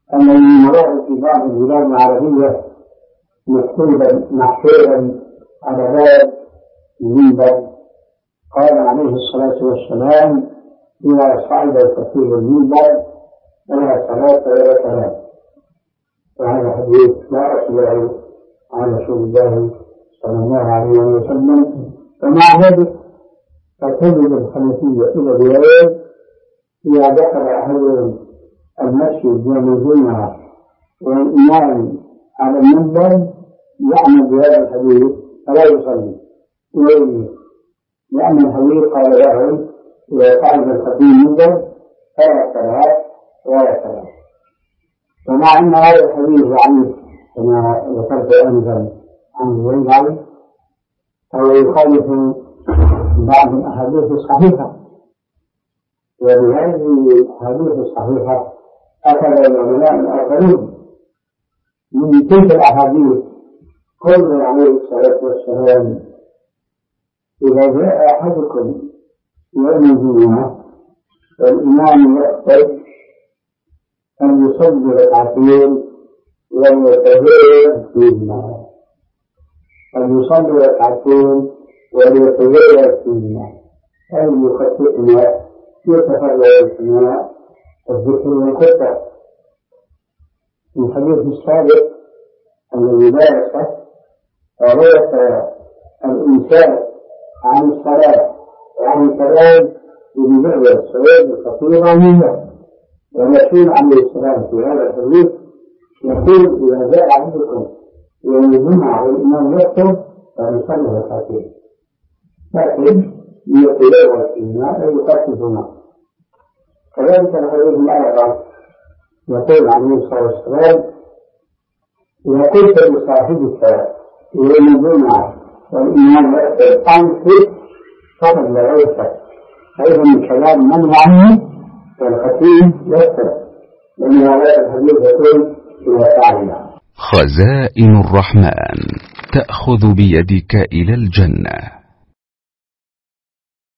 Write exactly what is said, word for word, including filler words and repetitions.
أن المراد في بعض البلاد العربية مكتوبا محفوظا على باب المنبر. قال عليه الصلاة والسلام: إذا صعد الكثير المنبر فلا صلاة ولا سلام. وهذا حديث لا أصل عن رسول الله صلى الله عليه وسلم. ومع ذلك فتجد الحنفية إلى اليوم إذا دخل أحدهم المسجد يوم الجمعة والإمام على المنبر يعمل بهذا الحديث فلا يصلي، لأن الحديث قال له: إذا صعد الخطيب المنبر فلا صلاة ولا سلام. ومع أن هذا الحديث ضعيف كما ذكرت أنزل عن زيد، فهو يخالف بعض الأحاديث الصحيحة، وبهذه الأحاديث الصحيحة أخذ العلماء الآخرون من تلك الأحاديث قوله عليه الصلاة والسلام: إذا جاء أحدكم يوم الجمعة والإمام يخطب أن يصلي ركعتين وليتزين فيهما، أن يصلي ركعتين وليتزين فيهما، أي يخطئنا يتفرغ السماء الذكر والخطة. في الحديث السابق الذي درسه روى الإنسان عن الصلاة وعن الكلام بمجرد الصلاة الخطيرة منه. ونسول عليه السلام في هذا الحديث يقول: إذا جاء عندكم يوم الجمعة والإمام يخطب فنصلي ركعتين، لكن ليتلوى الإمام ويخففهما. كذلك الحديث الآخر يقول عليه الصلاة والسلام: إذا قلت لصاحبك يوم الجمعة والإمام يخطب أنصت فقد لغوتك، أيضا من كلام من عنه والخطيب يخطب، لأن هذا الحديث يقول: إذا فعلنا. خزائن الرحمن تأخذ بيدك إلى الجنة.